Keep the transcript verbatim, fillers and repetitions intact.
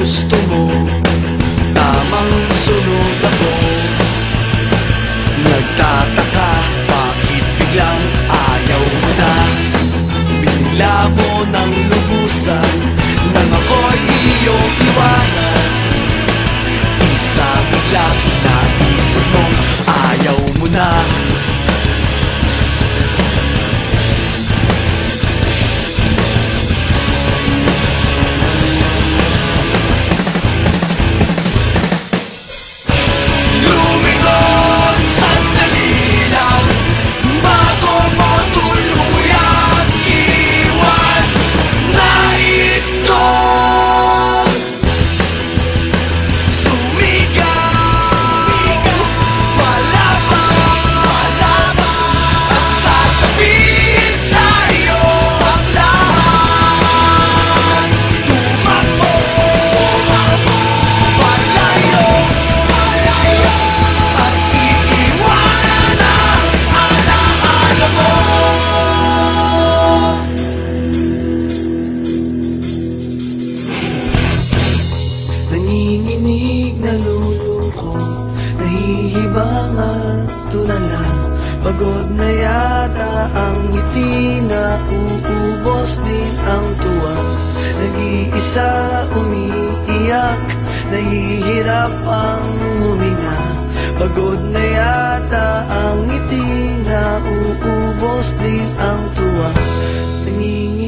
gusto mo, tamang sunod ako. Nagtataka, bakit biglang ayaw mo na? Binila mo ng lubusan nang ako'y iyong iwanan. Isang biglang naisip mong ayaw mo na. Nanginginig, nalulungkot, nahihibang at tulala. Pagod na yata ang ngiti, na uubos din ang tuwa. Nag-iisa umiiyak, nahihirap ang huminga. Pagod na yata ang ngiti, na uubos din ang tuwa. Nangingin